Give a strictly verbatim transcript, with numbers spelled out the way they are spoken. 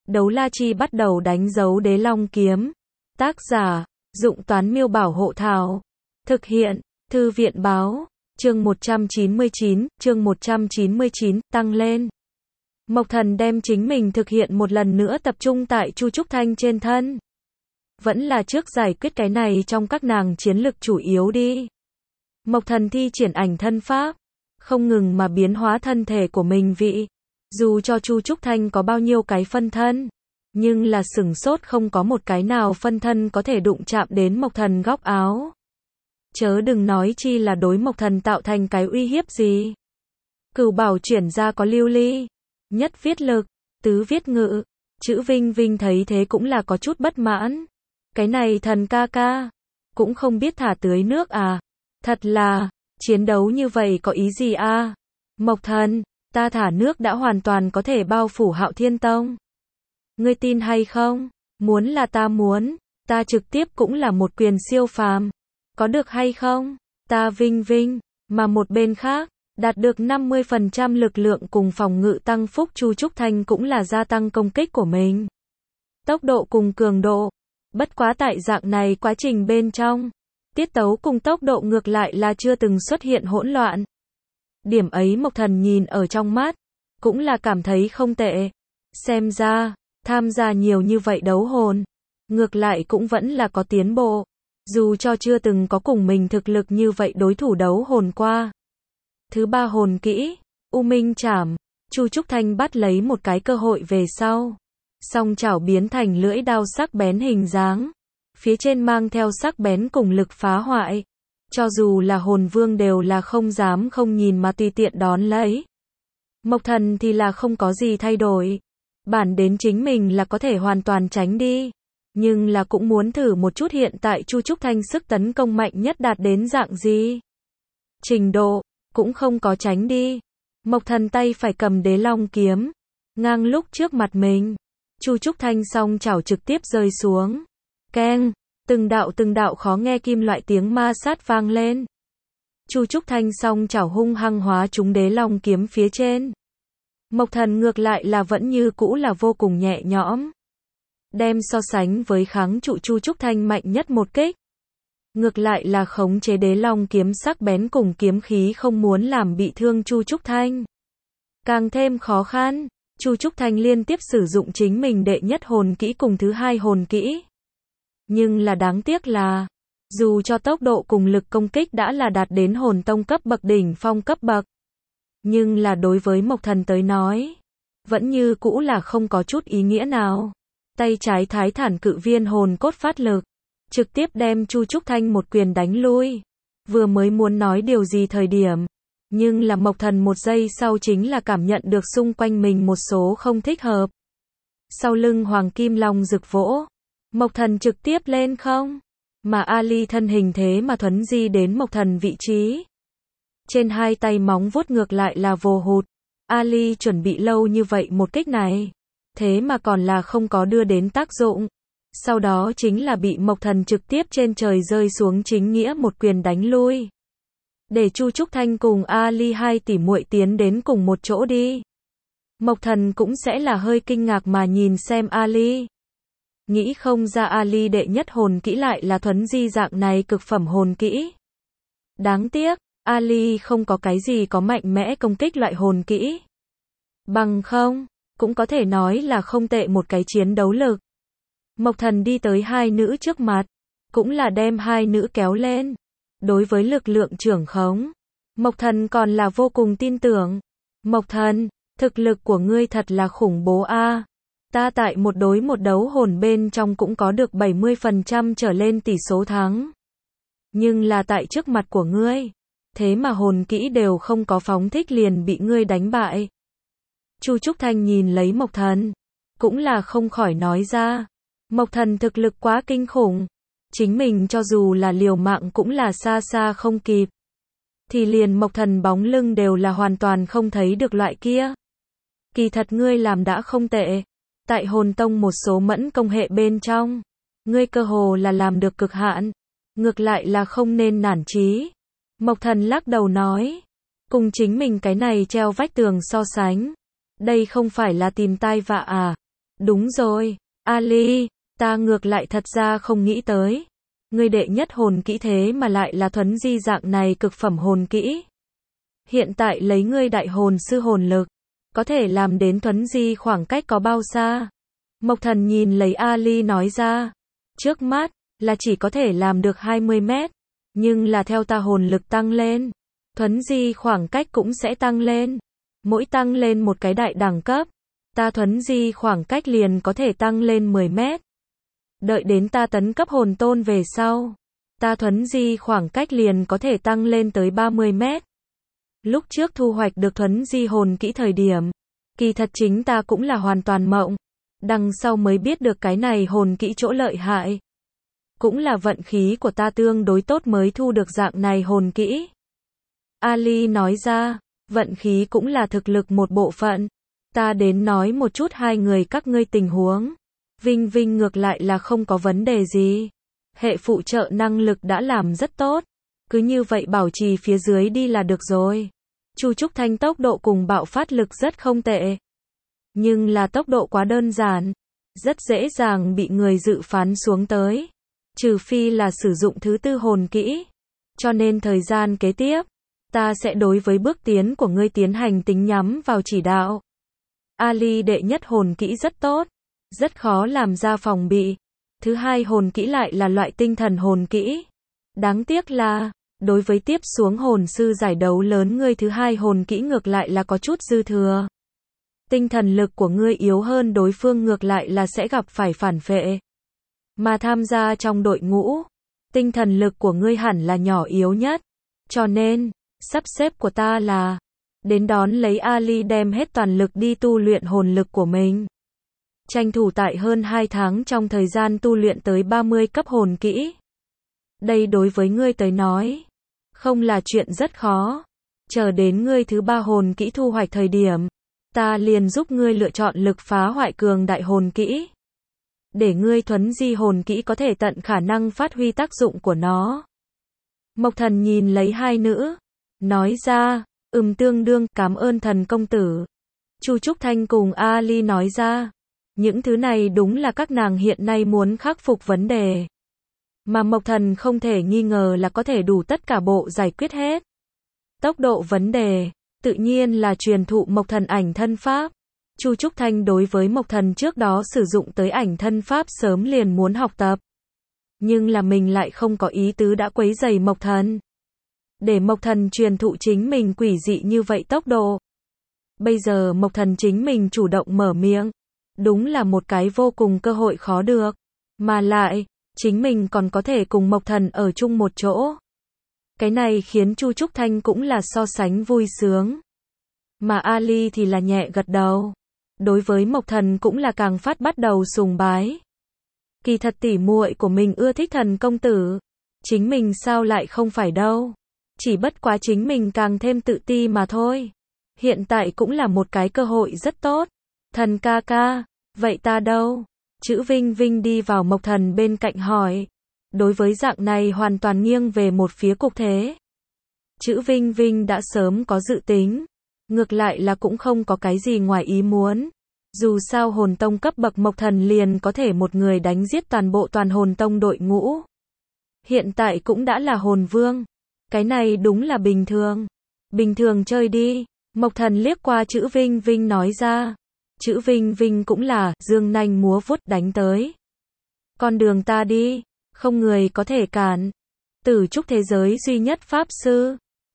Đấu la chi bắt đầu đánh dấu đế long kiếm. Tác giả, Dụng Toán Miêu Bảo Hộ Thảo. Thực hiện, Thư viện Báo. Chương một trăm chín mươi chín, chương một trăm chín mươi chín, tăng lên. Mộc Thần đem chính mình thực hiện một lần nữa tập trung tại Chu Trúc Thanh trên thân. Vẫn là trước giải quyết cái này trong các nàng chiến lực chủ yếu đi. Mộc Thần thi triển ảnh thân pháp, không ngừng mà biến hóa thân thể của mình vị. Dù cho Chu Trúc Thanh có bao nhiêu cái phân thân, nhưng là sửng sốt không có một cái nào phân thân có thể đụng chạm đến Mộc Thần góc áo. Chớ đừng nói chi là đối Mộc Thần tạo thành cái uy hiếp gì. Cửu bảo chuyển ra có lưu ly, nhất viết lực, tứ viết ngự. Chữ Vinh Vinh thấy thế cũng là có chút bất mãn. Cái này Thần ca ca, cũng không biết thả tưới nước à. Thật là, chiến đấu như vậy có ý gì a? Mộc Thần, ta thả nước đã hoàn toàn có thể bao phủ Hạo Thiên Tông. Ngươi tin hay không? Muốn là ta muốn, ta trực tiếp cũng là một quyền siêu phàm. Có được hay không? Ta Vinh Vinh, mà một bên khác, đạt được năm mươi phần trăm lực lượng cùng phòng ngự tăng phúc Chu Trúc Thanh cũng là gia tăng công kích của mình. Tốc độ cùng cường độ. Bất quá tại dạng này quá trình bên trong, tiết tấu cùng tốc độ ngược lại là chưa từng xuất hiện hỗn loạn. Điểm ấy Mộc Thần nhìn ở trong mắt, cũng là cảm thấy không tệ. Xem ra, tham gia nhiều như vậy đấu hồn, ngược lại cũng vẫn là có tiến bộ. Dù cho chưa từng có cùng mình thực lực như vậy đối thủ đấu hồn qua. Thứ ba hồn kỹ, U Minh Trảm. Chu Trúc Thanh bắt lấy một cái cơ hội về sau. Song chảo biến thành lưỡi đao sắc bén hình dáng. Phía trên mang theo sắc bén cùng lực phá hoại. Cho dù là hồn vương đều là không dám không nhìn mà tùy tiện đón lấy. Mộc Thần thì là không có gì thay đổi. Bản đến chính mình là có thể hoàn toàn tránh đi. Nhưng là cũng muốn thử một chút hiện tại Chu Trúc Thanh sức tấn công mạnh nhất đạt đến dạng gì. Trình độ, cũng không có tránh đi. Mộc Thần tay phải cầm đế long kiếm. Ngang lúc trước mặt mình. Chu Trúc Thanh song chảo trực tiếp rơi xuống. Keng, từng đạo từng đạo khó nghe kim loại tiếng ma sát vang lên. Chu Trúc Thanh song chảo hung hăng hóa trúng đế long kiếm phía trên. Mộc Thần ngược lại là vẫn như cũ là vô cùng nhẹ nhõm. Đem so sánh với kháng trụ Chu Trúc Thanh mạnh nhất một kích. Ngược lại là khống chế đế long kiếm sắc bén cùng kiếm khí không muốn làm bị thương Chu Trúc Thanh. Càng thêm khó khăn, Chu Trúc Thanh liên tiếp sử dụng chính mình đệ nhất hồn kỹ cùng thứ hai hồn kỹ. Nhưng là đáng tiếc là, dù cho tốc độ cùng lực công kích đã là đạt đến hồn tông cấp bậc đỉnh phong cấp bậc. Nhưng là đối với Mộc Thần tới nói, vẫn như cũ là không có chút ý nghĩa nào. Tay trái thái thản cự viên hồn cốt phát lực, trực tiếp đem Chu Trúc Thanh một quyền đánh lui. Vừa mới muốn nói điều gì thời điểm, nhưng là Mộc Thần một giây sau chính là cảm nhận được xung quanh mình một số không thích hợp. Sau lưng Hoàng Kim Long rực vỗ, Mộc Thần trực tiếp lên không, mà Ali thân hình thế mà thuấn di đến Mộc Thần vị trí. Trên hai tay móng vuốt ngược lại là vồ hụt. Ali chuẩn bị lâu như vậy một kích này, thế mà còn là không có đưa đến tác dụng. Sau đó chính là bị Mộc Thần trực tiếp trên trời rơi xuống chính nghĩa một quyền đánh lui. Để Chu Trúc Thanh cùng Ali hai tỷ muội tiến đến cùng một chỗ đi. Mộc Thần cũng sẽ là hơi kinh ngạc mà nhìn xem Ali. Nghĩ không ra Ali đệ nhất hồn kỹ lại là thuấn di dạng này cực phẩm hồn kỹ. Đáng tiếc, Ali không có cái gì có mạnh mẽ công kích loại hồn kỹ. Bằng không, cũng có thể nói là không tệ một cái chiến đấu lực. Mộc Thần đi tới hai nữ trước mặt, cũng là đem hai nữ kéo lên. Đối với lực lượng trưởng khống, Mộc Thần còn là vô cùng tin tưởng. Mộc Thần, thực lực của ngươi thật là khủng bố a. Ta tại một đối một đấu hồn bên trong cũng có được bảy mươi phần trăm trở lên tỷ số thắng. Nhưng là tại trước mặt của ngươi, thế mà hồn kỹ đều không có phóng thích liền bị ngươi đánh bại. Chu Trúc Thanh nhìn lấy Mộc Thần, cũng là không khỏi nói ra. Mộc Thần thực lực quá kinh khủng. Chính mình cho dù là liều mạng cũng là xa xa không kịp. Thì liền Mộc Thần bóng lưng đều là hoàn toàn không thấy được loại kia. Kỳ thật ngươi làm đã không tệ. Tại hồn tông một số mẫn công hệ bên trong, ngươi cơ hồ là làm được cực hạn. Ngược lại là không nên nản chí. Mộc Thần lắc đầu nói. Cùng chính mình cái này treo vách tường so sánh. Đây không phải là tìm tai vạ à. Đúng rồi, Ali, ta ngược lại thật ra không nghĩ tới. Ngươi đệ nhất hồn kỹ thế mà lại là thuấn di dạng này cực phẩm hồn kỹ. Hiện tại lấy ngươi đại hồn sư hồn lực, có thể làm đến thuấn di khoảng cách có bao xa? Mộc Thần nhìn lấy Ali nói ra, trước mắt, là chỉ có thể làm được hai mươi mét, nhưng là theo ta hồn lực tăng lên, thuấn di khoảng cách cũng sẽ tăng lên. Mỗi tăng lên một cái đại đẳng cấp, ta thuấn di khoảng cách liền có thể tăng lên mười mét. Đợi đến ta tấn cấp hồn tôn về sau, ta thuấn di khoảng cách liền có thể tăng lên tới ba mươi mét. Lúc trước thu hoạch được thuấn di hồn kỹ thời điểm, kỳ thật chính ta cũng là hoàn toàn mộng. Đằng sau mới biết được cái này hồn kỹ chỗ lợi hại. Cũng là vận khí của ta tương đối tốt mới thu được dạng này hồn kỹ. Ali nói ra, vận khí cũng là thực lực một bộ phận. Ta đến nói một chút hai người các ngươi tình huống. Vinh Vinh ngược lại là không có vấn đề gì. Hệ phụ trợ năng lực đã làm rất tốt. Cứ như vậy bảo trì phía dưới đi là được rồi. Chu Trúc Thanh tốc độ cùng bạo phát lực rất không tệ. Nhưng là tốc độ quá đơn giản. Rất dễ dàng bị người dự phán xuống tới. Trừ phi là sử dụng thứ tư hồn kỹ. Cho nên thời gian kế tiếp, ta sẽ đối với bước tiến của ngươi tiến hành tính nhắm vào chỉ đạo. Ali đệ nhất hồn kỹ rất tốt. Rất khó làm ra phòng bị. Thứ hai hồn kỹ lại là loại tinh thần hồn kỹ. Đáng tiếc là, đối với tiếp xuống hồn sư giải đấu lớn ngươi thứ hai hồn kỹ ngược lại là có chút dư thừa. Tinh thần lực của ngươi yếu hơn đối phương ngược lại là sẽ gặp phải phản vệ. Mà tham gia trong đội ngũ, tinh thần lực của ngươi hẳn là nhỏ yếu nhất. Cho nên, sắp xếp của ta là, đến đón lấy Ali đem hết toàn lực đi tu luyện hồn lực của mình. Tranh thủ tại hơn hai tháng trong thời gian tu luyện tới ba mươi cấp hồn kỹ. Đây đối với ngươi tới nói, không là chuyện rất khó. Chờ đến ngươi thứ ba hồn kỹ thu hoạch thời điểm, ta liền giúp ngươi lựa chọn lực phá hoại cường đại hồn kỹ. Để ngươi thuấn di hồn kỹ có thể tận khả năng phát huy tác dụng của nó. Mộc Thần nhìn lấy hai nữ, nói ra, ừm tương đương, cảm ơn thần công tử. Chu Trúc Thanh cùng Ali nói ra, những thứ này đúng là các nàng hiện nay muốn khắc phục vấn đề. Mà Mộc Thần không thể nghi ngờ là có thể đủ tất cả bộ giải quyết hết. Tốc độ vấn đề, tự nhiên là truyền thụ Mộc Thần ảnh thân pháp. Chu Trúc Thanh đối với Mộc Thần trước đó sử dụng tới ảnh thân pháp sớm liền muốn học tập. Nhưng là mình lại không có ý tứ đã quấy rầy Mộc Thần. Để Mộc Thần truyền thụ chính mình quỷ dị như vậy tốc độ. Bây giờ Mộc Thần chính mình chủ động mở miệng. Đúng là một cái vô cùng cơ hội khó được. Mà lại, chính mình còn có thể cùng Mộc Thần ở chung một chỗ. Cái này khiến Chu Trúc Thanh cũng là so sánh vui sướng. Mà Ali thì là nhẹ gật đầu. Đối với Mộc Thần cũng là càng phát bắt đầu sùng bái. Kỳ thật tỉ muội của mình ưa thích thần công tử. Chính mình sao lại không phải đâu. Chỉ bất quá chính mình càng thêm tự ti mà thôi. Hiện tại cũng là một cái cơ hội rất tốt. Thần ca ca, vậy ta đâu? Chữ Vinh Vinh đi vào Mộc Thần bên cạnh hỏi. Đối với dạng này hoàn toàn nghiêng về một phía cục thế. Chữ Vinh Vinh đã sớm có dự tính. Ngược lại là cũng không có cái gì ngoài ý muốn. Dù sao hồn tông cấp bậc Mộc Thần liền có thể một người đánh giết toàn bộ toàn hồn tông đội ngũ. Hiện tại cũng đã là hồn vương. Cái này đúng là bình thường. Bình thường chơi đi. Mộc Thần liếc qua chữ Vinh Vinh nói ra. Chữ Vinh Vinh cũng là dương nanh múa vuốt đánh tới. Con đường ta đi. Không người có thể cản. Tử trúc thế giới duy nhất pháp sư.